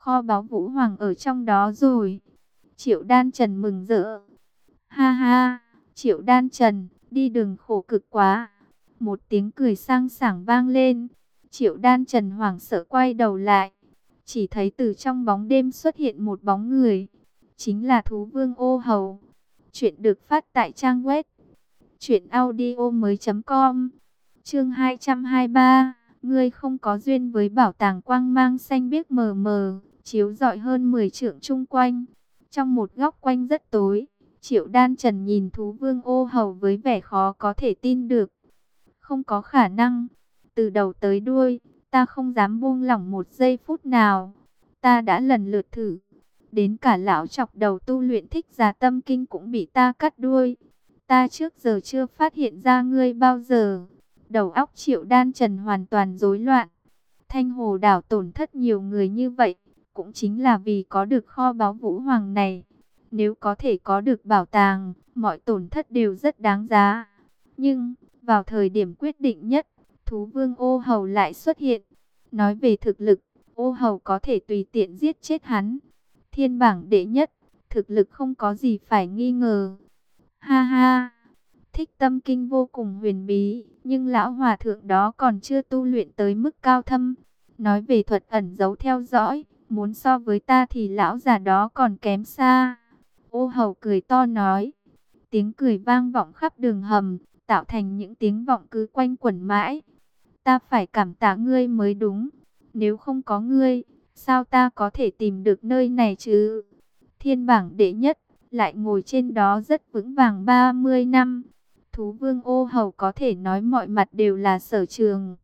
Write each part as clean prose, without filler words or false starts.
kho báu Vũ Hoàng ở trong đó rồi. Triệu Đan Trần mừng rỡ. Ha ha, Triệu Đan Trần, đi đường khổ cực quá. Một tiếng cười sang sảng vang lên. Triệu Đan Trần hoảng sợ quay đầu lại. Chỉ thấy từ trong bóng đêm xuất hiện một bóng người. Chính là thú vương Ô Hầu. Chuyện được phát tại trang web truyệnaudiomoi.com. Chương 223. Ngươi không có duyên với bảo tàng quang mang xanh biếc mờ mờ, chiếu rọi hơn 10 trượng chung quanh. Trong một góc quanh rất tối, Triệu Đan Trần nhìn thú vương Ô Hầu với vẻ khó có thể tin được. Không có khả năng. Từ đầu tới đuôi, ta không dám buông lỏng một giây phút nào. Ta đã lần lượt thử. Đến cả lão chọc đầu tu luyện Thích Giả Tâm Kinh cũng bị ta cắt đuôi. Ta trước giờ chưa phát hiện ra ngươi bao giờ. Đầu óc Triệu Đan Trần hoàn toàn rối loạn. Thanh Hồ đảo tổn thất nhiều người như vậy, cũng chính là vì có được kho báu Vũ Hoàng này. Nếu có thể có được bảo tàng, mọi tổn thất đều rất đáng giá. Nhưng, vào thời điểm quyết định nhất, thú vương Ô Hầu lại xuất hiện. Nói về thực lực, Ô Hầu có thể tùy tiện giết chết hắn. Thiên bảng đệ nhất, thực lực không có gì phải nghi ngờ. Ha ha, Thích Tâm Kinh vô cùng huyền bí, nhưng lão hòa thượng đó còn chưa tu luyện tới mức cao thâm. Nói về thuật ẩn giấu theo dõi, muốn so với ta thì lão già đó còn kém xa. Ô Hầu cười to nói. Tiếng cười vang vọng khắp đường hầm, tạo thành những tiếng vọng cứ quanh quẩn mãi. Ta phải cảm tạ ngươi mới đúng. Nếu không có ngươi, sao ta có thể tìm được nơi này chứ? Thiên bảng đệ nhất, lại ngồi trên đó rất vững vàng 30 năm. Thú vương Ô Hầu có thể nói mọi mặt đều là sở trường.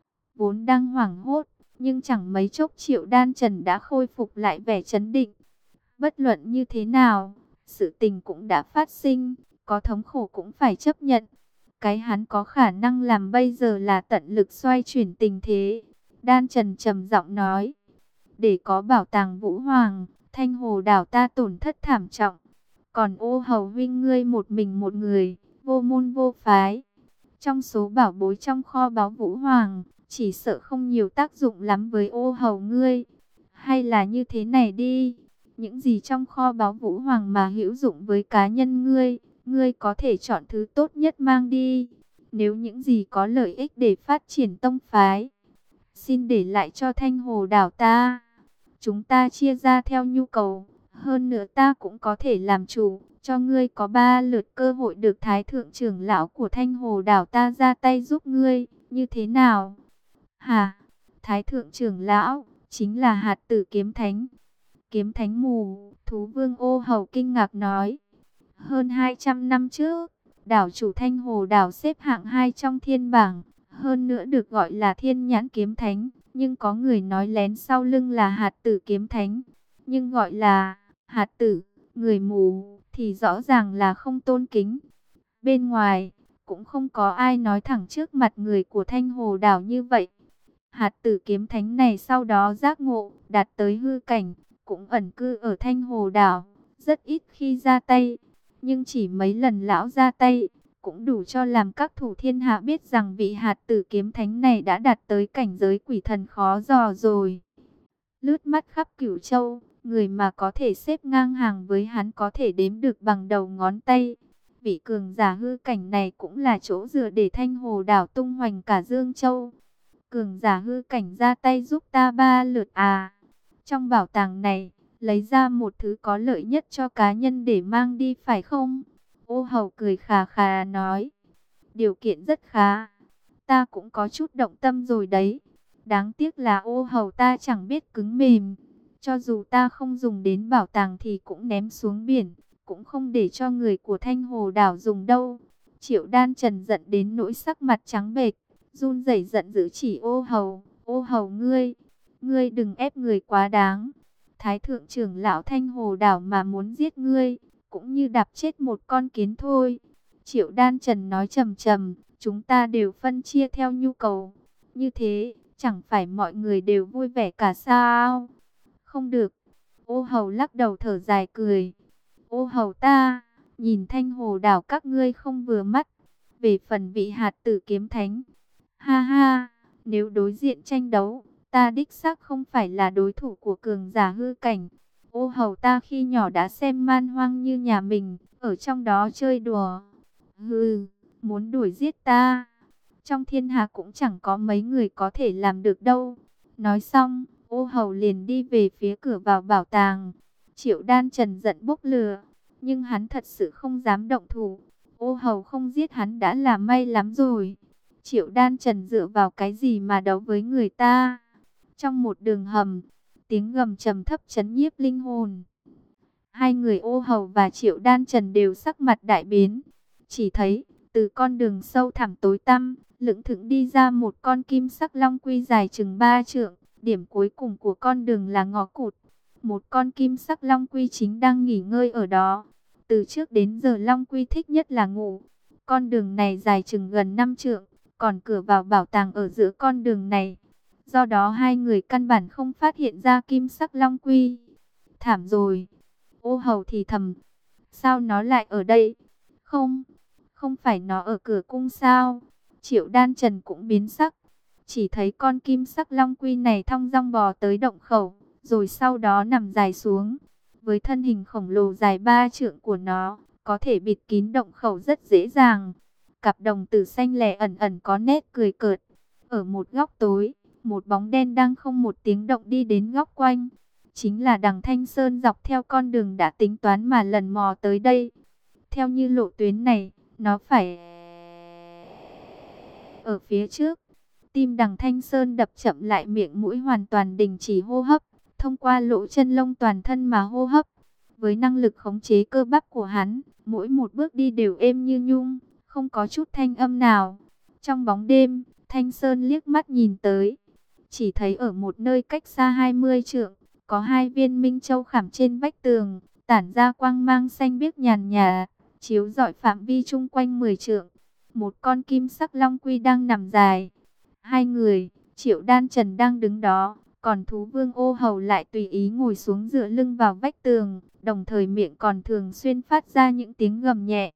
Vốn đang hoảng hốt, nhưng chẳng mấy chốc Triệu Đan Trần đã khôi phục lại vẻ trấn định. Bất luận như thế nào, sự tình cũng đã phát sinh, có thống khổ cũng phải chấp nhận. Cái hắn có khả năng làm bây giờ là tận lực xoay chuyển tình thế. Đan Trần trầm giọng nói, để có bảo tàng Vũ Hoàng, Thanh Hồ đảo ta tổn thất thảm trọng. Còn Ô Hầu huynh ngươi một mình một người, vô môn vô phái. Trong số bảo bối trong kho báu Vũ Hoàng, chỉ sợ không nhiều tác dụng lắm với Ô Hầu ngươi. Hay là như thế này đi, những gì trong kho báu Vũ Hoàng mà hữu dụng với cá nhân ngươi, ngươi có thể chọn thứ tốt nhất mang đi. Nếu những gì có lợi ích để phát triển tông phái, xin để lại cho Thanh Hồ đảo ta. Chúng ta chia ra theo nhu cầu. Hơn nữa ta cũng có thể làm chủ, cho ngươi có 3 lượt cơ hội được Thái Thượng trưởng lão của Thanh Hồ đảo ta ra tay giúp ngươi. Như thế nào? Hả? Thái Thượng trưởng lão, chính là Hạt Tử Kiếm Thánh. Kiếm Thánh mù, thú vương Ô Hầu kinh ngạc nói. Hơn 200 năm trước, đảo chủ Thanh Hồ đảo xếp hạng 2 trong thiên bảng. Hơn nữa được gọi là Thiên Nhãn Kiếm Thánh. Nhưng có người nói lén sau lưng là Hạt Tử Kiếm Thánh. Nhưng gọi là Hạt Tử, người mù, thì rõ ràng là không tôn kính. Bên ngoài, cũng không có ai nói thẳng trước mặt người của Thanh Hồ đảo như vậy. Hạt Tử Kiếm Thánh này sau đó giác ngộ, đạt tới hư cảnh, cũng ẩn cư ở Thanh Hồ đảo, rất ít khi ra tay. Nhưng chỉ mấy lần lão ra tay, cũng đủ cho làm các thủ thiên hạ biết rằng vị Hạt Tử Kiếm Thánh này đã đạt tới cảnh giới quỷ thần khó dò rồi. Lướt mắt khắp Cửu Châu, người mà có thể xếp ngang hàng với hắn có thể đếm được bằng đầu ngón tay. Vị cường giả hư cảnh này cũng là chỗ dựa để Thanh Hồ đảo tung hoành cả Dương Châu. Cường giả hư cảnh ra tay giúp ta 3 lượt à? Trong bảo tàng này, lấy ra một thứ có lợi nhất cho cá nhân để mang đi phải không? Ô Hầu cười khà khà nói. Điều kiện rất khá. Ta cũng có chút động tâm rồi đấy. Đáng tiếc là Ô Hầu ta chẳng biết cứng mềm. Cho dù ta không dùng đến bảo tàng thì cũng ném xuống biển. Cũng không để cho người của Thanh Hồ đảo dùng đâu. Triệu Đan Trần giận đến nỗi sắc mặt trắng bệch, run rẩy giận dữ chỉ Ô Hầu. Ô Hầu ngươi đừng ép người quá đáng. Thái Thượng trưởng lão Thanh Hồ đảo mà muốn giết ngươi, cũng như đạp chết một con kiến thôi. Triệu Đan Trần nói trầm trầm, chúng ta đều phân chia theo nhu cầu. Như thế, chẳng phải mọi người đều vui vẻ cả sao? Không được. Ô Hầu lắc đầu thở dài cười. Ô Hầu ta, nhìn Thanh Hồ đảo các ngươi không vừa mắt. Về phần vị Hạt Tử Kiếm Thánh, ha ha, nếu đối diện tranh đấu, Ta đích xác không phải là đối thủ của cường giả hư cảnh. Ô hầu ta khi nhỏ đã xem man hoang như nhà mình, ở trong đó chơi đùa. Hừ, muốn đuổi giết ta, trong thiên hạ cũng chẳng có mấy người có thể làm được đâu. Nói xong, ô hầu liền đi về phía cửa vào bảo tàng. Triệu Đan Trần giận bốc lửa, nhưng hắn thật sự không dám động thủ. Ô hầu không giết hắn đã là may lắm rồi. Triệu Đan Trần dựa vào cái gì mà đấu với người ta? Trong một đường hầm, tiếng gầm trầm thấp chấn nhiếp linh hồn. Hai người ô hầu và Triệu Đan Trần đều sắc mặt đại biến. Chỉ thấy, từ con đường sâu thẳm tối tăm, lững thững đi ra một con kim sắc long quy dài chừng 3 trượng. Điểm cuối cùng của con đường là ngõ cụt. Một con kim sắc long quy chính đang nghỉ ngơi ở đó. Từ trước đến giờ long quy thích nhất là ngủ. Con đường này dài chừng gần 5 trượng, còn cửa vào bảo tàng ở giữa con đường này. Do đó hai người căn bản không phát hiện ra kim sắc long quy. Thảm rồi. Ô hầu thì thầm. Sao nó lại ở đây? Không, không phải nó ở cửa cung sao? Triệu Đan Trần cũng biến sắc. Chỉ thấy con kim sắc long quy này thong dong bò tới động khẩu, rồi sau đó nằm dài xuống. Với thân hình khổng lồ dài 3 trượng của nó, có thể bịt kín động khẩu rất dễ dàng. Cặp đồng tử xanh lè ẩn ẩn có nét cười cợt. Ở một góc tối, một bóng đen đang không một tiếng động đi đến góc quanh. Chính là Đằng Thanh Sơn dọc theo con đường đã tính toán mà lần mò tới đây. Theo như lộ tuyến này, nó phải ở phía trước. Tim Đằng Thanh Sơn đập chậm lại, miệng mũi hoàn toàn đình chỉ hô hấp, thông qua lỗ chân lông toàn thân mà hô hấp. Với năng lực khống chế cơ bắp của hắn, mỗi một bước đi đều êm như nhung, không có chút thanh âm nào. Trong bóng đêm, Thanh Sơn liếc mắt nhìn tới, chỉ thấy ở một nơi cách xa 20 trượng, có hai viên minh châu khảm trên vách tường, tản ra quang mang xanh biếc nhàn nhạt, chiếu rọi phạm vi chung quanh 10 trượng. Một con kim sắc long quy đang nằm dài. Hai người, Triệu Đan Trần đang đứng đó, còn thú vương ô hầu lại tùy ý ngồi xuống dựa lưng vào vách tường, đồng thời miệng còn thường xuyên phát ra những tiếng gầm nhẹ.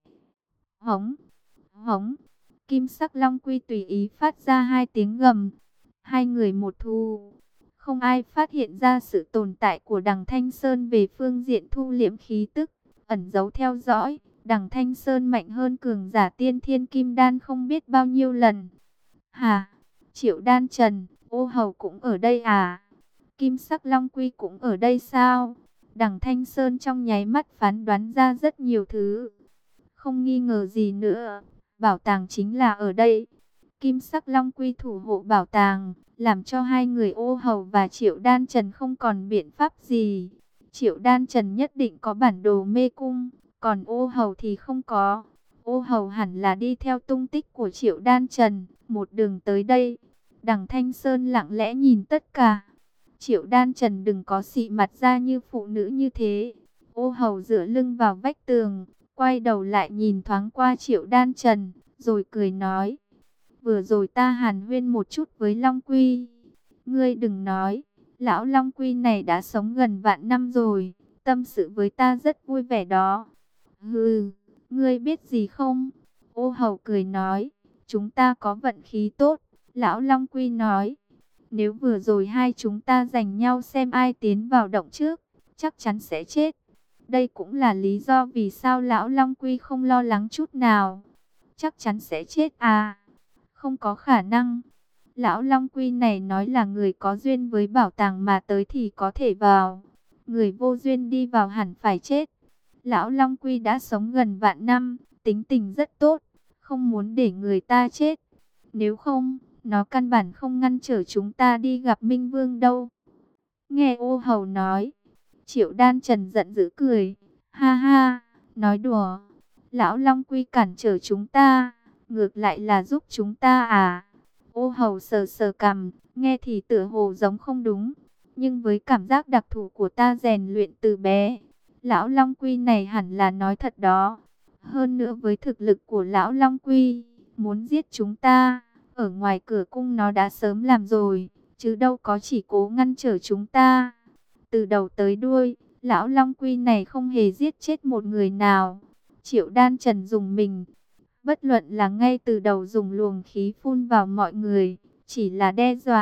Hống, hống, kim sắc long quy tùy ý phát ra hai tiếng gầm. Hai người một thú. Không ai phát hiện ra sự tồn tại của Đằng Thanh Sơn về phương diện thu liễm khí tức, ẩn giấu theo dõi. Đằng Thanh Sơn mạnh hơn cường giả tiên thiên kim đan không biết bao nhiêu lần. Hà, Triệu Đan Trần, ô hầu cũng ở đây à? Kim sắc long quy cũng ở đây sao? Đằng Thanh Sơn trong nháy mắt phán đoán ra rất nhiều thứ. Không nghi ngờ gì nữa, bảo tàng chính là ở đây. Kim sắc long quy thủ hộ bảo tàng, làm cho hai người ô hầu và Triệu Đan Trần không còn biện pháp gì. Triệu Đan Trần nhất định có bản đồ mê cung, còn ô hầu thì không có. Ô hầu hẳn là đi theo tung tích của Triệu Đan Trần, một đường tới đây. Đằng Thanh Sơn lặng lẽ nhìn tất cả. Triệu Đan Trần đừng có xị mặt ra như phụ nữ như thế. Ô hầu dựa lưng vào vách tường, quay đầu lại nhìn thoáng qua Triệu Đan Trần, rồi cười nói. Vừa rồi ta hàn huyên một chút với Long Quy. Ngươi đừng nói, lão Long Quy này đã sống gần vạn năm rồi, tâm sự với ta rất vui vẻ đó. Hừ, ngươi biết gì không? Ô hầu cười nói, chúng ta có vận khí tốt. Lão Long Quy nói, nếu vừa rồi hai chúng ta giành nhau xem ai tiến vào động trước, chắc chắn sẽ chết. Đây cũng là lý do vì sao lão Long Quy không lo lắng chút nào. Chắc chắn sẽ chết à? Không có khả năng. Lão Long Quy này nói là người có duyên với bảo tàng mà tới thì có thể vào. Người vô duyên đi vào hẳn phải chết. Lão Long Quy đã sống gần vạn năm, tính tình rất tốt, không muốn để người ta chết. Nếu không, nó căn bản không ngăn trở chúng ta đi gặp Minh Vương đâu. Nghe ô hầu nói, Triệu Đan Trần giận dữ cười. Ha ha, nói đùa. Lão Long Quy cản trở chúng ta, ngược lại là giúp chúng ta à? Ô hầu sờ sờ cằm, nghe thì tựa hồ giống không đúng. Nhưng với cảm giác đặc thù của ta rèn luyện từ bé, lão Long Quy này hẳn là nói thật đó. Hơn nữa với thực lực của lão Long Quy, muốn giết chúng ta, ở ngoài cửa cung nó đã sớm làm rồi, chứ đâu có chỉ cố ngăn trở chúng ta. Từ đầu tới đuôi, lão Long Quy này không hề giết chết một người nào. Triệu Đan Trần dùng mình. Bất luận là ngay từ đầu dùng luồng khí phun vào mọi người, chỉ là đe dọa,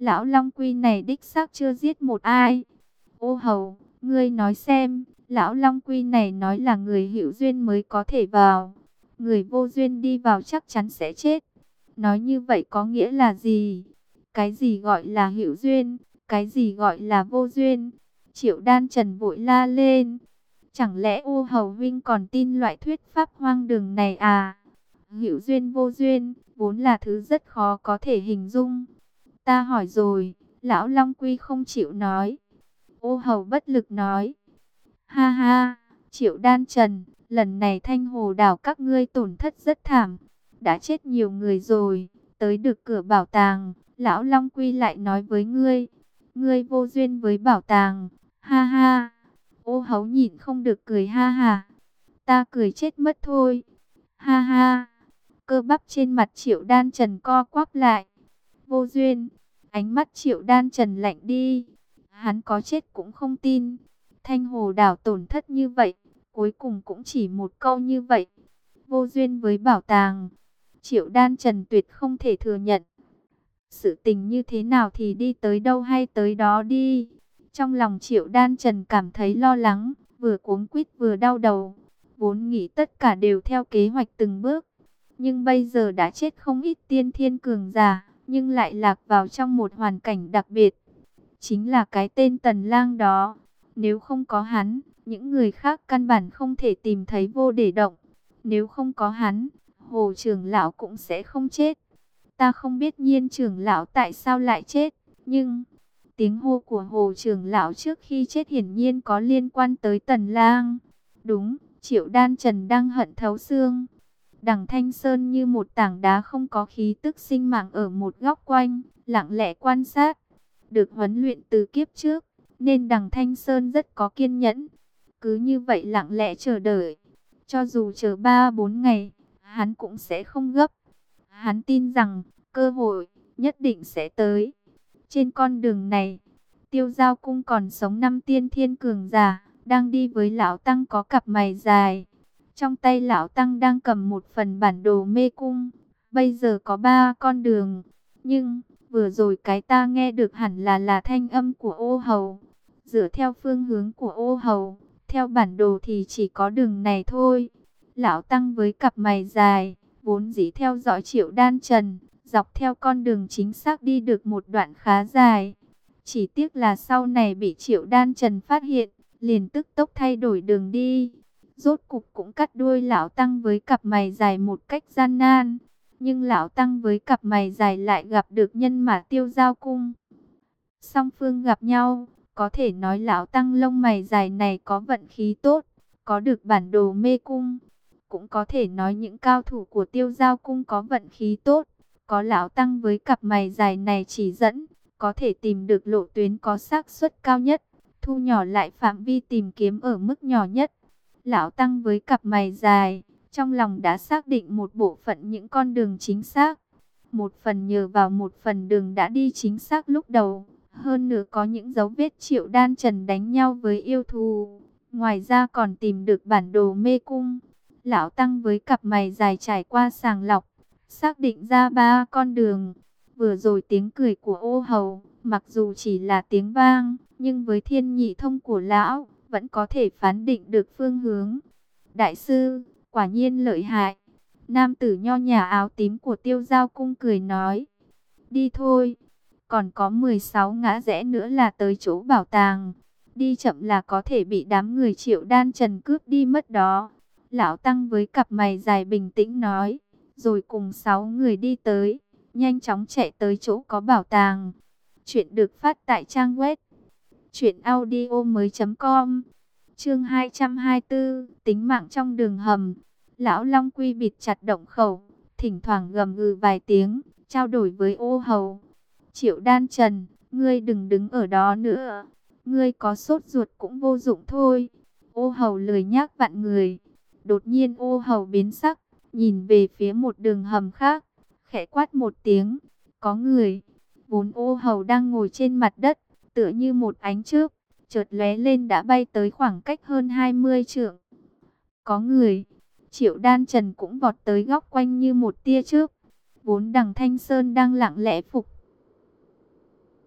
Lão Long Quy này đích xác chưa giết một ai. Ô hầu, ngươi nói xem, Lão Long Quy này nói là người hữu duyên mới có thể vào. Người vô duyên đi vào chắc chắn sẽ chết. Nói như vậy có nghĩa là gì? Cái gì gọi là hữu duyên? Cái gì gọi là vô duyên? Triệu Đan Trần vội la lên. Chẳng lẽ Ô hầu huynh còn tin loại thuyết pháp hoang đường này à? Hữu duyên vô duyên, vốn là thứ rất khó có thể hình dung. Ta hỏi rồi, Lão Long Quy không chịu nói. Ô hầu bất lực nói. Ha ha, Triệu Đan Trần, lần này Thanh Hồ đảo các ngươi tổn thất rất thảm. Đã chết nhiều người rồi, tới được cửa bảo tàng, Lão Long Quy lại nói với ngươi. Ngươi vô duyên với bảo tàng, ha ha. Ô hấu nhịn không được cười ha ha. Ta cười chết mất thôi, ha ha. Cơ bắp trên mặt Triệu Đan Trần co quắp lại. Vô duyên, ánh mắt Triệu Đan Trần lạnh đi. Hắn có chết cũng không tin. Thanh Hồ đảo tổn thất như vậy, cuối cùng cũng chỉ một câu như vậy. Vô duyên với bảo tàng. Triệu Đan Trần tuyệt không thể thừa nhận. Sự tình như thế nào thì đi tới đâu hay tới đó đi. Trong lòng Triệu Đan Trần cảm thấy lo lắng, vừa cuống quýt vừa đau đầu. Vốn nghĩ tất cả đều theo kế hoạch từng bước. Nhưng bây giờ đã chết không ít tiên thiên cường giả, nhưng lại lạc vào trong một hoàn cảnh đặc biệt. Chính là cái tên Tần Lang đó. Nếu không có hắn, những người khác căn bản không thể tìm thấy Vô Để Động. Nếu không có hắn, Hồ trưởng lão cũng sẽ không chết. Ta không biết Nhiên trưởng lão tại sao lại chết, nhưng tiếng hô của Hồ trưởng lão trước khi chết hiển nhiên có liên quan tới Tần Lang. Đúng, Triệu Đan Trần đang hận thấu xương. Đằng Thanh Sơn như một tảng đá không có khí tức sinh mạng ở một góc quanh, lặng lẽ quan sát. Được huấn luyện từ kiếp trước, nên đằng Thanh Sơn rất có kiên nhẫn. Cứ như vậy lặng lẽ chờ đợi. Cho dù chờ 3-4 ngày, hắn cũng sẽ không gấp. Hắn tin rằng, cơ hội nhất định sẽ tới. Trên con đường này, Tiêu Giao Cung còn sống 5 tiên thiên cường giả, đang đi với Lão Tăng có cặp mày dài. Trong tay Lão Tăng đang cầm một phần bản đồ mê cung. Bây giờ có 3 con đường. Nhưng, vừa rồi cái ta nghe được hẳn là thanh âm của Ô hầu. Dựa theo phương hướng của Ô hầu, theo bản đồ thì chỉ có đường này thôi. Lão Tăng với cặp mày dài, vốn dĩ theo dõi Triệu Đan Trần, dọc theo con đường chính xác đi được một đoạn khá dài. Chỉ tiếc là sau này bị Triệu Đan Trần phát hiện, liền tức tốc thay đổi đường đi. Rốt cục cũng cắt đuôi Lão Tăng với cặp mày dài một cách gian nan. Nhưng Lão Tăng với cặp mày dài lại gặp được nhân mã Tiêu Giao Cung. Song phương gặp nhau, có thể nói Lão Tăng lông mày dài này có vận khí tốt, có được bản đồ mê cung. Cũng có thể nói những cao thủ của Tiêu Giao Cung có vận khí tốt, có Lão Tăng với cặp mày dài này chỉ dẫn, có thể tìm được lộ tuyến có xác suất cao nhất, thu nhỏ lại phạm vi tìm kiếm ở mức nhỏ nhất. Lão Tăng với cặp mày dài, trong lòng đã xác định một bộ phận những con đường chính xác. Một phần nhờ vào một phần đường đã đi chính xác lúc đầu. Hơn nữa có những dấu vết Triệu Đan Trần đánh nhau với yêu thù. Ngoài ra còn tìm được bản đồ mê cung. Lão Tăng với cặp mày dài trải qua sàng lọc, xác định ra 3 con đường. Vừa rồi tiếng cười của Ô hầu, mặc dù chỉ là tiếng vang, nhưng với thiên nhị thông của lão, vẫn có thể phán định được phương hướng. Đại sư, quả nhiên lợi hại. Nam tử nho nhà áo tím của Tiêu Giao Cung cười nói. Đi thôi, còn có 16 ngã rẽ nữa là tới chỗ bảo tàng. Đi chậm là có thể bị đám người Triệu Đan Trần cướp đi mất đó. Lão Tăng với cặp mày dài bình tĩnh nói. Rồi cùng 6 người đi tới, nhanh chóng chạy tới chỗ có bảo tàng. Chuyện được phát tại trang web truyệnaudiomoi.com. Chương 224, tính mạng trong đường hầm. Lão Long Quy bịt chặt động khẩu, thỉnh thoảng gầm gừ vài tiếng, trao đổi với Ô hầu. Triệu Đan Trần, ngươi đừng đứng ở đó nữa. Ngươi có sốt ruột cũng vô dụng thôi. Ô hầu lười nhác vặn người. Đột nhiên Ô hầu biến sắc, nhìn về phía một đường hầm khác, khẽ quát một tiếng. Có người. Vốn Ô hầu đang ngồi trên mặt đất, tựa như một ánh chớp, chợt lóe lên đã bay tới khoảng cách hơn 20 trượng. Có người. Triệu Đan Trần cũng vọt tới góc quanh như một tia chớp. Vốn đằng Thanh Sơn đang lặng lẽ phục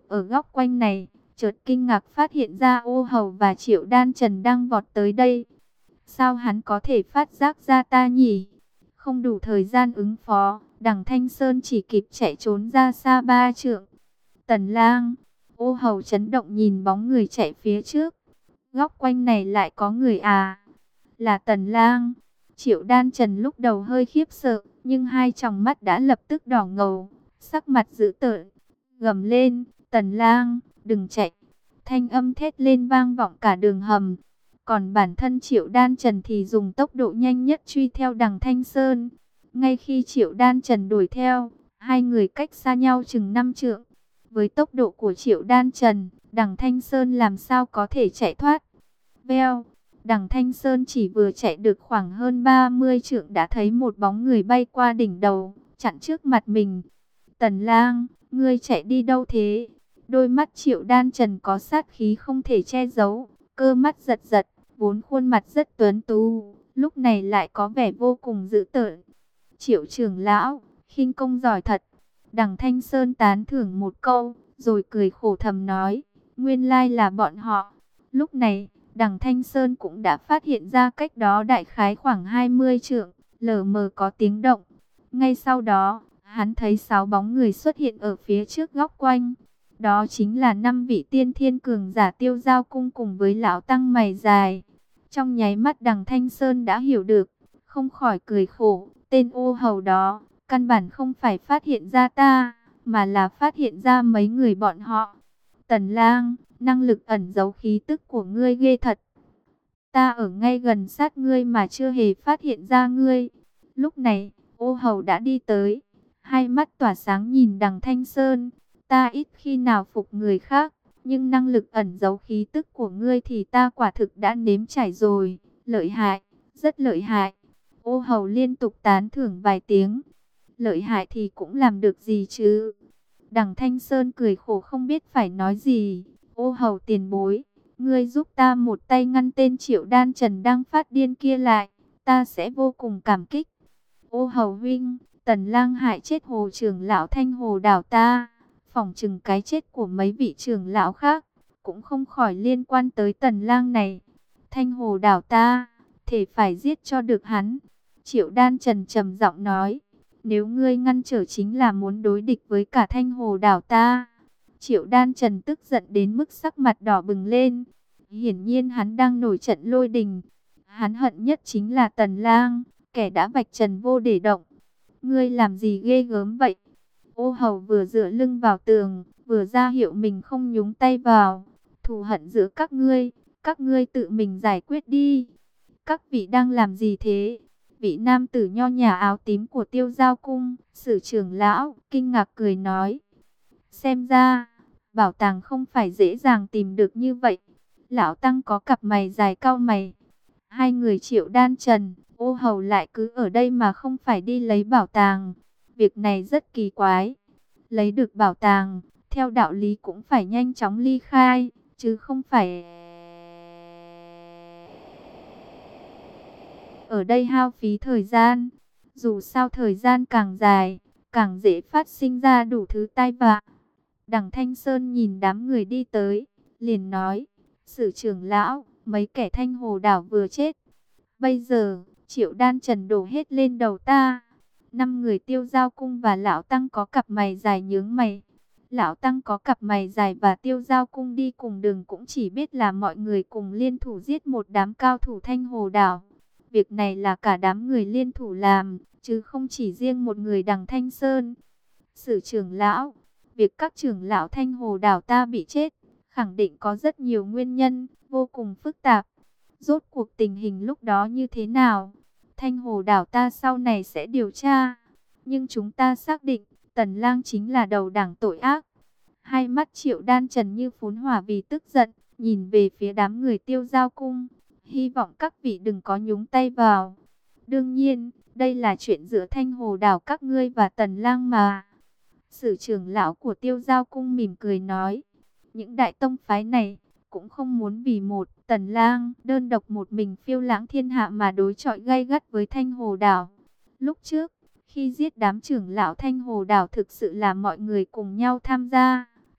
Ở góc quanh này, chợt kinh ngạc phát hiện ra Ô Hầu và Triệu Đan Trần đang vọt tới đây. Sao hắn có thể phát giác ra ta nhỉ? Không đủ thời gian ứng phó, Đằng Thanh Sơn chỉ kịp chạy trốn ra xa 3 trượng. Tần Lang, Ô Hầu chấn động nhìn bóng người chạy phía trước. Góc quanh này lại có người à? Là Tần Lang. Triệu Đan Trần lúc đầu hơi khiếp sợ, nhưng hai tròng mắt đã lập tức đỏ ngầu, sắc mặt dữ tợn, gầm lên, Tần Lang, đừng chạy. Thanh âm thét lên vang vọng cả đường hầm. Còn bản thân Triệu Đan Trần thì dùng tốc độ nhanh nhất truy theo Đằng Thanh Sơn. Ngay khi Triệu Đan Trần đuổi theo, hai người cách xa nhau chừng 5 trượng. Với tốc độ của Triệu Đan Trần, Đằng Thanh Sơn làm sao có thể chạy thoát. Veo, Đằng Thanh Sơn chỉ vừa chạy được khoảng hơn 30 trượng đã thấy một bóng người bay qua đỉnh đầu, chặn trước mặt mình. Tần Lang, ngươi chạy đi đâu thế? Đôi mắt Triệu Đan Trần có sát khí không thể che giấu, cơ mắt giật giật, vốn khuôn mặt rất tuấn tú, lúc này lại có vẻ vô cùng dữ tợn. Triệu trưởng lão, khinh công giỏi thật. Đằng Thanh Sơn tán thưởng một câu, rồi cười khổ thầm nói, nguyên lai là bọn họ. Lúc này, Đằng Thanh Sơn cũng đã phát hiện ra cách đó đại khái khoảng 20 trượng, lờ mờ có tiếng động. Ngay sau đó, hắn thấy 6 bóng người xuất hiện ở phía trước góc quanh. Đó chính là 5 vị tiên thiên cường giả Tiêu Giao Cung cùng với lão tăng mày dài. Trong nháy mắt Đằng Thanh Sơn đã hiểu được, không khỏi cười khổ, tên Ô Hầu đó, căn bản không phải phát hiện ra ta, mà là phát hiện ra mấy người bọn họ. Tần Lang, năng lực ẩn giấu khí tức của ngươi ghê thật. Ta ở ngay gần sát ngươi mà chưa hề phát hiện ra ngươi. Lúc này, Ô Hầu đã đi tới, hai mắt tỏa sáng nhìn Đằng Thanh Sơn. Ta ít khi nào phục người khác, nhưng năng lực ẩn giấu khí tức của ngươi thì ta quả thực đã nếm trải rồi. Lợi hại, rất lợi hại. Ô Hầu liên tục tán thưởng vài tiếng. Lợi hại thì cũng làm được gì chứ? Đằng Thanh Sơn cười khổ không biết phải nói gì. Ô Hầu tiền bối, ngươi giúp ta một tay ngăn tên Triệu Đan Trần đang phát điên kia lại, ta sẽ vô cùng cảm kích. Ô Hầu huynh, Tần Lang hại chết Hồ trưởng lão Thanh Hồ đảo ta, phỏng chừng cái chết của mấy vị trưởng lão khác cũng không khỏi liên quan tới Tần Lang này. Thanh Hồ đảo ta, thể phải giết cho được hắn. Triệu Đan Trần trầm giọng nói, nếu ngươi ngăn trở chính là muốn đối địch với cả Thanh Hồ đảo ta. Triệu Đan Trần tức giận đến mức sắc mặt đỏ bừng lên. Hiển nhiên hắn đang nổi trận lôi đình. Hắn hận nhất chính là Tần Lang, kẻ đã vạch trần vô để động. Ngươi làm gì ghê gớm vậy? Ô Hầu vừa dựa lưng vào tường, vừa ra hiệu mình không nhúng tay vào. Thù hận giữa các ngươi tự mình giải quyết đi. Các vị đang làm gì thế? Vị nam tử nho nhã áo tím của Tiêu Giao Cung, Sử trưởng lão, kinh ngạc cười nói. Xem ra, bảo tàng không phải dễ dàng tìm được như vậy. Lão Tăng có cặp mày dài cau mày. Hai người Triệu Đan Trần, Ô Hầu lại cứ ở đây mà không phải đi lấy bảo tàng. Việc này rất kỳ quái. Lấy được bảo tàng, theo đạo lý cũng phải nhanh chóng ly khai, chứ không phải ở đây hao phí thời gian. Dù sao thời gian càng dài, càng dễ phát sinh ra đủ thứ tai vạ. Đằng Thanh Sơn nhìn đám người đi tới, liền nói, Sử trưởng lão, mấy kẻ Thanh Hồ đảo vừa chết. Bây giờ, Triệu Đan Trần đổ hết lên đầu ta. 5 người Tiêu Giao Cung và Lão Tăng có cặp mày dài nhướng mày. Lão Tăng có cặp mày dài và Tiêu Giao Cung đi cùng đường cũng chỉ biết là mọi người cùng liên thủ giết một đám cao thủ Thanh Hồ đảo. Việc này là cả đám người liên thủ làm, chứ không chỉ riêng một người Đằng Thanh Sơn. Sử trưởng lão, việc các trưởng lão Thanh Hồ đảo ta bị chết, khẳng định có rất nhiều nguyên nhân, vô cùng phức tạp. Rốt cuộc tình hình lúc đó như thế nào? Thanh Hồ đảo ta sau này sẽ điều tra. Nhưng chúng ta xác định, Tần Lang chính là đầu đảng tội ác. Hai mắt Triệu Đan Trần như phún hỏa vì tức giận, nhìn về phía đám người Tiêu Giao Cung. Hy vọng các vị đừng có nhúng tay vào. Đương nhiên, đây là chuyện giữa Thanh Hồ đảo các ngươi và Tần Lang mà. Sử trưởng lão của Tiêu Giao Cung mỉm cười nói. Những đại tông phái này cũng không muốn vì một Tần Lang đơn độc một mình phiêu lãng thiên hạ mà đối chọi gay gắt với Thanh Hồ đảo. Lúc trước, khi giết đám trưởng lão Thanh Hồ đảo thực sự là mọi người cùng nhau tham gia.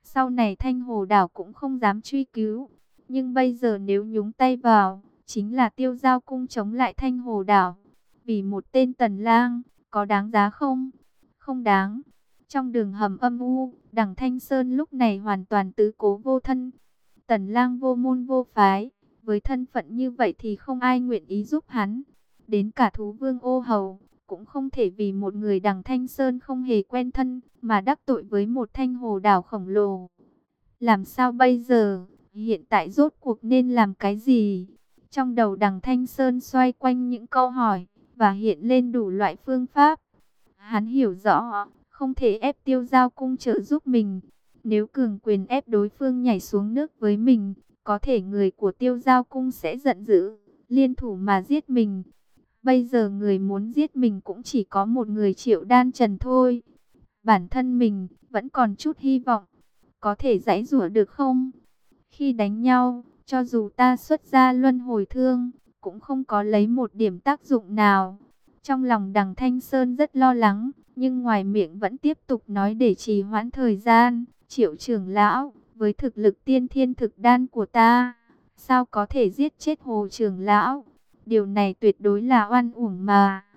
Sau này Thanh Hồ Đảo cũng không dám truy cứu. Nhưng bây giờ nếu nhúng tay vào, chính là Tiêu Giao Cung chống lại Thanh Hồ Đảo. Vì một tên Tần Lang, có đáng giá không? Không đáng. Trong đường hầm âm u, Đằng Thanh Sơn lúc này hoàn toàn tứ cố vô thân. Tần Lang vô môn vô phái, với thân phận như vậy thì không ai nguyện ý giúp hắn. Đến cả thú vương Ô Hầu, cũng không thể vì một người Đằng Thanh Sơn không hề quen thân, mà đắc tội với một Thanh Hồ Đảo khổng lồ. Làm sao bây giờ? Hiện tại rốt cuộc nên làm cái gì? Trong đầu Đằng Thanh Sơn xoay quanh những câu hỏi, và hiện lên đủ loại phương pháp. Hắn hiểu rõ, không thể ép Tiêu Giao Cung trợ giúp mình. Nếu cường quyền ép đối phương nhảy xuống nước với mình, có thể người của Tiêu Giao Cung sẽ giận dữ, liên thủ mà giết mình. Bây giờ người muốn giết mình cũng chỉ có một người, Triệu Đan Trần thôi. Bản thân mình vẫn còn chút hy vọng. Có thể giãy giụa được không? Khi đánh nhau, cho dù ta xuất ra luân hồi thương, cũng không có lấy một điểm tác dụng nào. Trong lòng Đằng Thanh Sơn rất lo lắng, nhưng ngoài miệng vẫn tiếp tục nói để trì hoãn thời gian. Triệu trưởng lão, với thực lực tiên thiên thực đan của ta, sao có thể giết chết Hồ trưởng lão? Điều này tuyệt đối là oan uổng mà.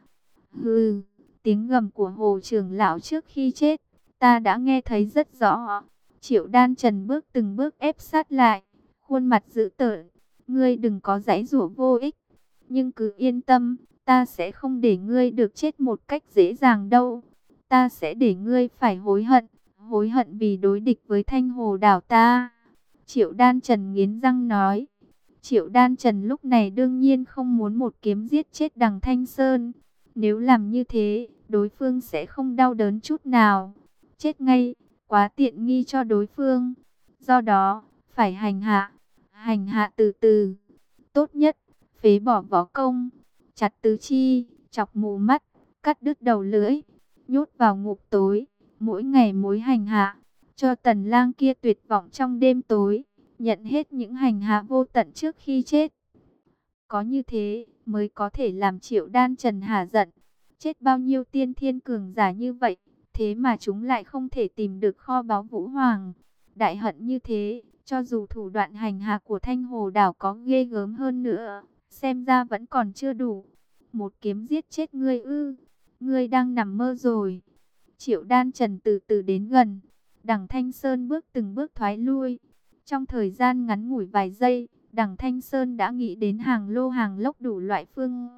Hừ, tiếng gầm của Hồ trưởng lão trước khi chết, ta đã nghe thấy rất rõ. Triệu Đan Trần bước từng bước ép sát lại, khuôn mặt dữ tợn. Ngươi đừng có giãy giụa vô ích, nhưng cứ yên tâm, ta sẽ không để ngươi được chết một cách dễ dàng đâu. Ta sẽ để ngươi phải hối hận vì đối địch với Thanh Hồ Đảo ta. Triệu Đan Trần nghiến răng nói. Triệu Đan Trần lúc này đương nhiên không muốn một kiếm giết chết Đằng Thanh Sơn. Nếu làm như thế, đối phương sẽ không đau đớn chút nào. Chết ngay, quá tiện nghi cho đối phương. Do đó, phải hành hạ từ từ. Tốt nhất, phế bỏ võ công, chặt tứ chi, chọc mù mắt, cắt đứt đầu lưỡi, nhốt vào ngục tối, mỗi ngày mỗi hành hạ, cho Tần Lang kia tuyệt vọng trong đêm tối, nhận hết những hành hạ vô tận trước khi chết. Có như thế, mới có thể làm Triệu Đan Trần hả giận. Chết bao nhiêu tiên thiên cường giả như vậy, thế mà chúng lại không thể tìm được kho báu Vũ Hoàng. Đại hận như thế, cho dù thủ đoạn hành hạ của Thanh Hồ Đảo có ghê gớm hơn nữa, xem ra vẫn còn chưa đủ. Một kiếm giết chết ngươi ư? Ngươi đang nằm mơ rồi. Triệu Đan Trần từ từ đến gần. Đằng Thanh Sơn bước từng bước thoái lui. Trong thời gian ngắn ngủi vài giây, Đằng Thanh Sơn đã nghĩ đến hàng lô hàng lốc đủ loại phương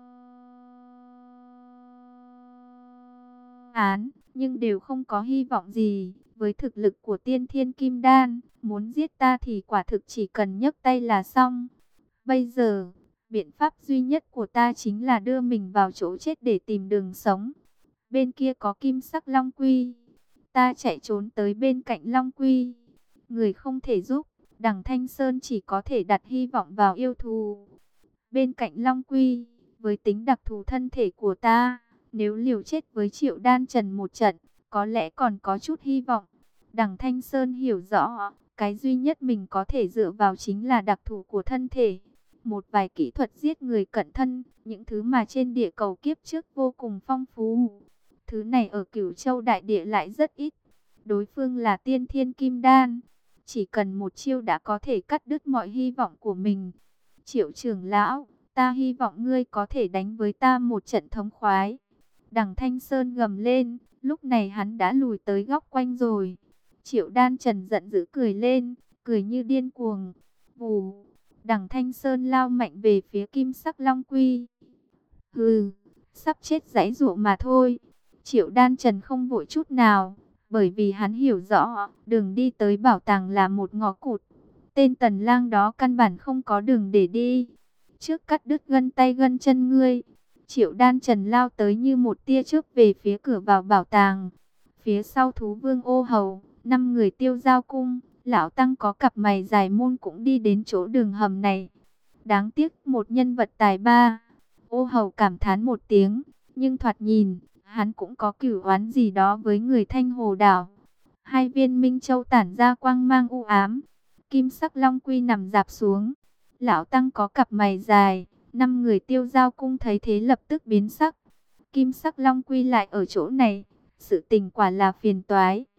án, nhưng đều không có hy vọng gì. Với thực lực của tiên thiên kim đan, muốn giết ta thì quả thực chỉ cần nhấc tay là xong. Bây giờ, biện pháp duy nhất của ta chính là đưa mình vào chỗ chết để tìm đường sống. Bên kia có kim sắc long quy, ta chạy trốn tới bên cạnh long quy. Người không thể giúp, Đằng Thanh Sơn chỉ có thể đặt hy vọng vào yêu thù. Bên cạnh long quy, với tính đặc thù thân thể của ta, nếu liều chết với Triệu Đan Trần một trận, có lẽ còn có chút hy vọng. Đằng Thanh Sơn hiểu rõ, cái duy nhất mình có thể dựa vào chính là đặc thù của thân thể. Một vài kỹ thuật giết người cận thân, những thứ mà trên địa cầu kiếp trước vô cùng phong phú. Thứ này ở Cửu Châu đại địa lại rất ít. Đối phương là tiên thiên kim đan, chỉ cần một chiêu đã có thể cắt đứt mọi hy vọng của mình. Triệu trưởng lão, ta hy vọng ngươi có thể đánh với ta một trận thống khoái. Đằng Thanh Sơn gầm lên, lúc này hắn đã lùi tới góc quanh rồi. Triệu Đan Trần giận dữ cười lên, cười như điên cuồng. Vù, Đằng Thanh Sơn lao mạnh về phía kim sắc long quy. Hừ, sắp chết giãy giụa mà thôi. Triệu Đan Trần không vội chút nào, bởi vì hắn hiểu rõ, đường đi tới bảo tàng là một ngõ cụt. Tên Tần Lang đó căn bản không có đường để đi. Trước cắt đứt gân tay gân chân ngươi. Triệu Đan Trần lao tới như một tia chớp về phía cửa vào bảo tàng. Phía sau thú vương Ô Hầu, 5 người Tiêu Giao Cung, lão tăng có cặp mày dài môn cũng đi đến chỗ đường hầm này. Đáng tiếc một nhân vật tài ba. Ô Hầu cảm thán một tiếng, nhưng thoạt nhìn, hắn cũng có cửu oán gì đó với người Thanh Hồ Đảo. Hai viên minh châu tản ra quang mang u ám. Kim sắc long quy nằm rạp xuống. Lão tăng có cặp mày dài, 5 người Tiêu Giao Cung thấy thế lập tức biến sắc. Kim sắc long quy lại ở chỗ này, sự tình quả là phiền toái.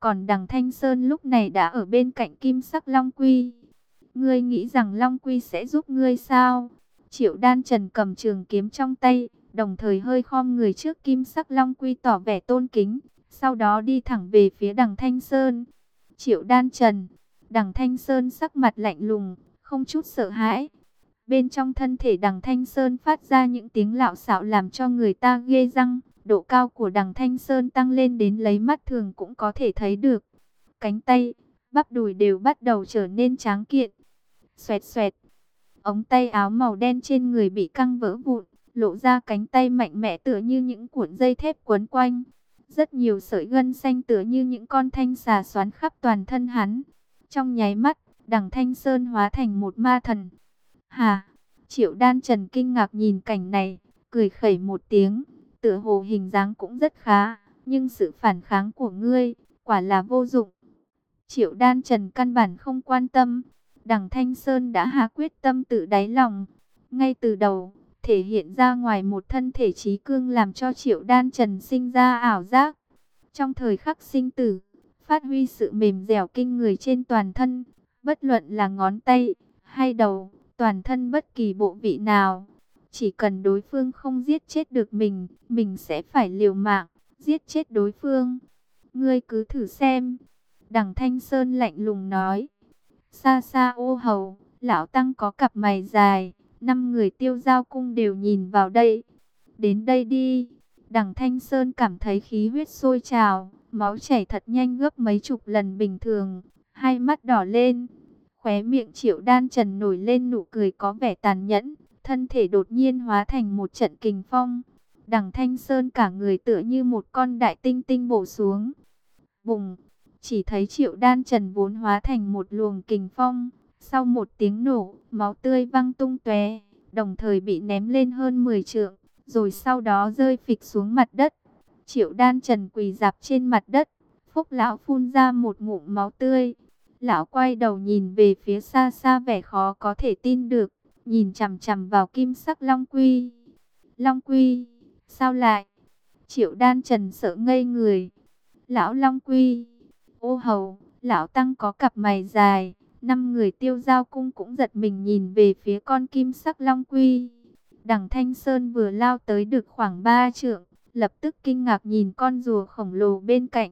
Còn đằng Thanh Sơn lúc này đã ở bên cạnh kim sắc Long Quy. Ngươi nghĩ rằng Long Quy sẽ giúp ngươi sao? Triệu Đan Trần cầm trường kiếm trong tay, đồng thời hơi khom người trước kim sắc Long Quy tỏ vẻ tôn kính, sau đó đi thẳng về phía đằng Thanh Sơn. Triệu Đan Trần, đằng Thanh Sơn sắc mặt lạnh lùng, không chút sợ hãi. Bên trong thân thể đằng Thanh Sơn phát ra những tiếng lạo xạo làm cho người ta ghê răng. Độ cao của đằng Thanh Sơn tăng lên đến lấy mắt thường cũng có thể thấy được. Cánh tay, bắp đùi đều bắt đầu trở nên tráng kiện. Xoẹt xoẹt, ống tay áo màu đen trên người bị căng vỡ vụn, lộ ra cánh tay mạnh mẽ tựa như những cuộn dây thép quấn quanh. Rất nhiều sợi gân xanh tựa như những con thanh xà xoắn khắp toàn thân hắn. Trong nháy mắt, đằng Thanh Sơn hóa thành một ma thần. Hà, Triệu Đan Trần kinh ngạc nhìn cảnh này, cười khẩy một tiếng, tựa hồ hình dáng cũng rất khá, nhưng sự phản kháng của ngươi, quả là vô dụng. Triệu Đan Trần căn bản không quan tâm, đằng Thanh Sơn đã hạ quyết tâm tự đáy lòng. Ngay từ đầu, thể hiện ra ngoài một thân thể trí cương làm cho Triệu Đan Trần sinh ra ảo giác. Trong thời khắc sinh tử, phát huy sự mềm dẻo kinh người trên toàn thân, bất luận là ngón tay hay đầu, toàn thân bất kỳ bộ vị nào. Chỉ cần đối phương không giết chết được mình sẽ phải liều mạng, giết chết đối phương. Ngươi cứ thử xem. Đằng Thanh Sơn lạnh lùng nói. Xa xa ô hầu, lão tăng có cặp mày dài, 5 người Tiêu Giao cung đều nhìn vào đây. Đến đây đi. Đằng Thanh Sơn cảm thấy khí huyết sôi trào, máu chảy thật nhanh gấp mấy chục lần bình thường, hai mắt đỏ lên. Khóe miệng Triệu Đan Trần nổi lên nụ cười có vẻ tàn nhẫn, thân thể đột nhiên hóa thành một trận kình phong. Đằng Thanh Sơn cả người tựa như một con đại tinh tinh bổ xuống. Bùng, chỉ thấy Triệu Đan Trần vốn hóa thành một luồng kình phong, sau một tiếng nổ, máu tươi văng tung tóe, đồng thời bị ném lên hơn 10 trượng, rồi sau đó rơi phịch xuống mặt đất. Triệu Đan Trần quỳ rạp trên mặt đất, Phúc lão phun ra một ngụm máu tươi. Lão quay đầu nhìn về phía xa xa vẻ khó có thể tin được, nhìn chằm chằm vào kim sắc Long Quy. Long Quy, sao lại? Triệu Đan Trần sợ ngây người. Lão Long Quy, ô hầu, lão tăng có cặp mày dài. 5 người Tiêu Giao cung cũng giật mình nhìn về phía con kim sắc Long Quy. Đằng Thanh Sơn vừa lao tới được khoảng 3 trượng, lập tức kinh ngạc nhìn con rùa khổng lồ bên cạnh.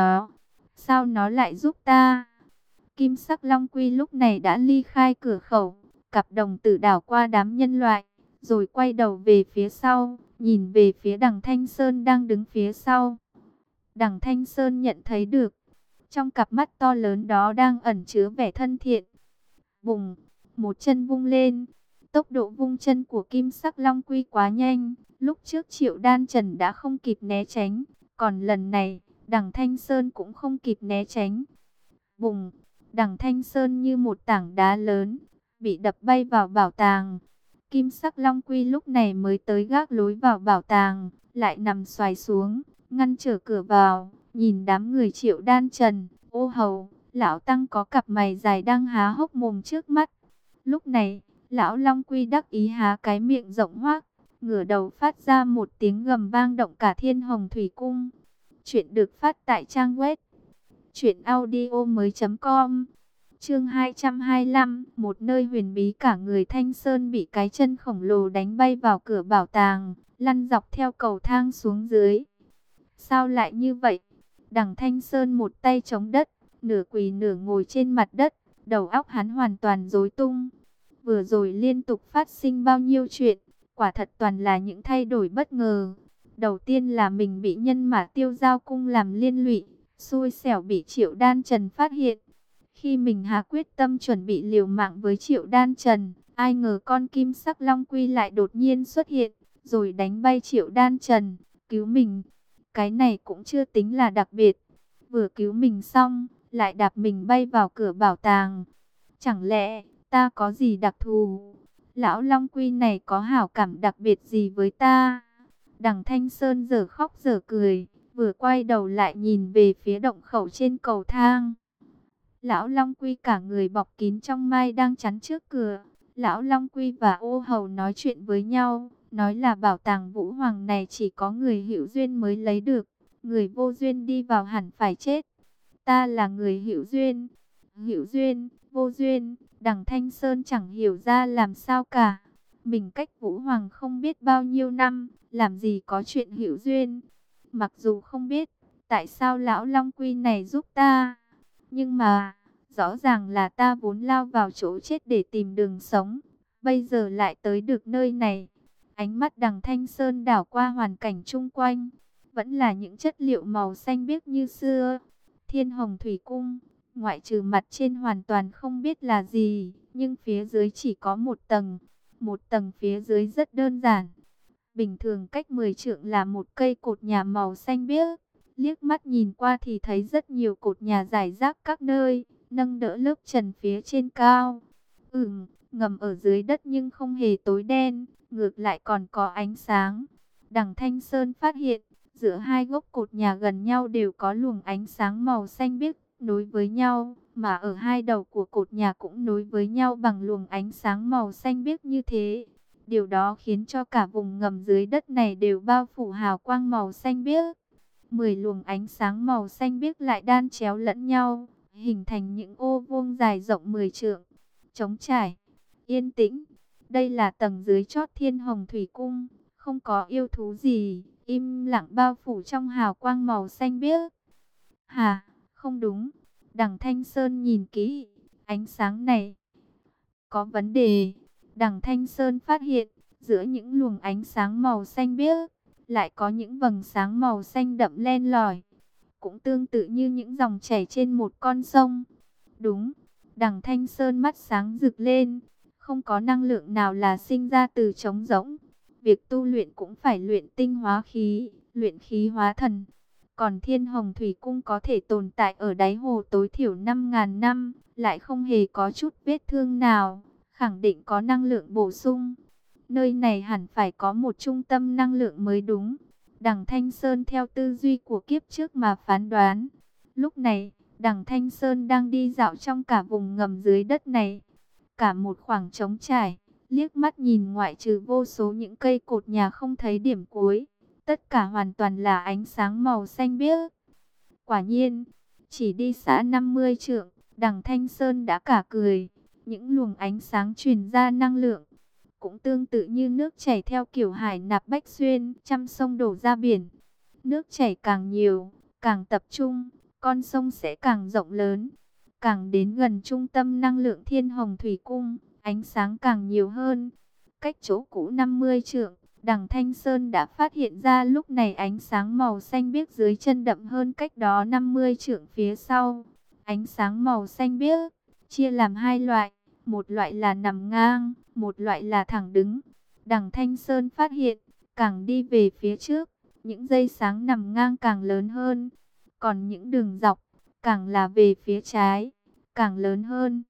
Sao nó lại giúp ta? Kim sắc Long Quy lúc này đã ly khai cửa khẩu, cặp đồng tử đảo qua đám nhân loại, rồi quay đầu về phía sau, nhìn về phía đằng Thanh Sơn đang đứng phía sau. Đằng Thanh Sơn nhận thấy được, trong cặp mắt to lớn đó đang ẩn chứa vẻ thân thiện. Bùng, một chân vung lên, tốc độ vung chân của kim sắc Long Quy quá nhanh, lúc trước Triệu Đan Trần đã không kịp né tránh, còn lần này, đằng Thanh Sơn cũng không kịp né tránh. Bùng, đằng Thanh Sơn như một tảng đá lớn, bị đập bay vào bảo tàng. Kim sắc Long Quy lúc này mới tới gác lối vào bảo tàng, lại nằm xoài xuống, ngăn trở cửa vào, nhìn đám người Triệu Đan Trần, ô hầu, lão tăng có cặp mày dài đang há hốc mồm trước mắt. Lúc này, lão Long Quy đắc ý há cái miệng rộng hoác, ngửa đầu phát ra một tiếng gầm vang động cả thiên hồng thủy cung. Chuyện được phát tại trang web truyệnaudiomoi.com. Chương 225, một nơi huyền bí. Cả người Thanh Sơn bị cái chân khổng lồ đánh bay vào cửa bảo tàng, lăn dọc theo cầu thang xuống dưới. Sao lại như vậy? Đằng Thanh Sơn một tay chống đất, nửa quỳ nửa ngồi trên mặt đất, đầu óc hắn hoàn toàn rối tung. Vừa rồi liên tục phát sinh bao nhiêu chuyện, quả thật toàn là những thay đổi bất ngờ. Đầu tiên là mình bị nhân mã Tiêu Giao cung làm liên lụy, xui xẻo bị Triệu Đan Trần phát hiện. Khi mình hạ quyết tâm chuẩn bị liều mạng với Triệu Đan Trần, ai ngờ con kim sắc Long Quy lại đột nhiên xuất hiện, rồi đánh bay Triệu Đan Trần, cứu mình. Cái này cũng chưa tính là đặc biệt. Vừa cứu mình xong, lại đạp mình bay vào cửa bảo tàng. Chẳng lẽ ta có gì đặc thù? Lão Long Quy này có hảo cảm đặc biệt gì với ta? Đằng Thanh Sơn giờ khóc giờ cười, vừa quay đầu lại nhìn về phía động khẩu trên cầu thang. Lão Long Quy cả người bọc kín trong mai đang chắn trước cửa. Lão Long Quy và ô hầu nói chuyện với nhau, nói là bảo tàng Vũ Hoàng này chỉ có người hữu duyên mới lấy được, người vô duyên đi vào hẳn phải chết. ta là người hữu duyên. Hữu duyên, vô duyên, Đằng Thanh Sơn chẳng hiểu ra làm sao cả. Mình cách Vũ Hoàng không biết bao nhiêu năm, làm gì có chuyện hữu duyên. Mặc dù không biết tại sao lão Long Quy này giúp ta, nhưng mà rõ ràng là ta vốn lao vào chỗ chết để tìm đường sống, bây giờ lại tới được nơi này. Ánh mắt Đằng Thanh Sơn đảo qua hoàn cảnh chung quanh, vẫn là những chất liệu màu xanh biếc như xưa. Thiên Hồng Thủy Cung, ngoại trừ mặt trên hoàn toàn không biết là gì, nhưng phía dưới chỉ có một tầng. Một tầng phía dưới rất đơn giản. Bình thường cách 10 trượng là một cây cột nhà màu xanh biếc. Liếc mắt nhìn qua thì thấy rất nhiều cột nhà rải rác các nơi, nâng đỡ lớp trần phía trên cao. Ngầm ở dưới đất nhưng không hề tối đen, ngược lại còn có ánh sáng. Đằng Thanh Sơn phát hiện, giữa hai gốc cột nhà gần nhau đều có luồng ánh sáng màu xanh biếc nối với nhau, mà ở hai đầu của cột nhà cũng nối với nhau bằng luồng ánh sáng màu xanh biếc như thế. Điều đó khiến cho cả vùng ngầm dưới đất này đều bao phủ hào quang màu xanh biếc. 10 luồng ánh sáng màu xanh biếc lại đan chéo lẫn nhau, hình thành những ô vuông dài rộng 10 trượng. Trống trải, yên tĩnh. Đây là tầng dưới chót Thiên Hồng Thủy Cung, không có yêu thú gì, im lặng bao phủ trong hào quang màu xanh biếc. Hà, không đúng. Đằng Thanh Sơn nhìn kỹ, ánh sáng này có vấn đề. Đằng Thanh Sơn phát hiện, giữa những luồng ánh sáng màu xanh biếc, lại có những vầng sáng màu xanh đậm len lỏi, cũng tương tự như những dòng chảy trên một con sông. Đúng, Đằng Thanh Sơn mắt sáng rực lên, không có năng lượng nào là sinh ra từ trống rỗng. Việc tu luyện cũng phải luyện tinh hóa khí, luyện khí hóa thần. Còn Thiên Hồng Thủy Cung có thể tồn tại ở đáy hồ tối thiểu 5.000 năm, lại không hề có chút vết thương nào, khẳng định có năng lượng bổ sung. Nơi này hẳn phải có một trung tâm năng lượng mới đúng. Đằng Thanh Sơn theo tư duy của kiếp trước mà phán đoán. Lúc này, Đằng Thanh Sơn đang đi dạo trong cả vùng ngầm dưới đất này. Cả một khoảng trống trải, liếc mắt nhìn ngoại trừ vô số những cây cột nhà không thấy điểm cuối. Tất cả hoàn toàn là ánh sáng màu xanh biếc. Quả nhiên, chỉ đi xã 50 trượng, Đằng Thanh Sơn đã cả cười. Những luồng ánh sáng truyền ra năng lượng, cũng tương tự như nước chảy theo kiểu hải nạp bách xuyên, trăm sông đổ ra biển. Nước chảy càng nhiều, càng tập trung, con sông sẽ càng rộng lớn. Càng đến gần trung tâm năng lượng Thiên Hồng Thủy Cung, ánh sáng càng nhiều hơn. Cách chỗ cũ 50 trượng, Đằng Thanh Sơn đã phát hiện ra lúc này ánh sáng màu xanh biếc dưới chân đậm hơn cách đó 50 trượng phía sau. Ánh sáng màu xanh biếc chia làm hai loại, một loại là nằm ngang, một loại là thẳng đứng. Đằng Thanh Sơn phát hiện, càng đi về phía trước, những dây sáng nằm ngang càng lớn hơn, còn những đường dọc càng là về phía trái, càng lớn hơn.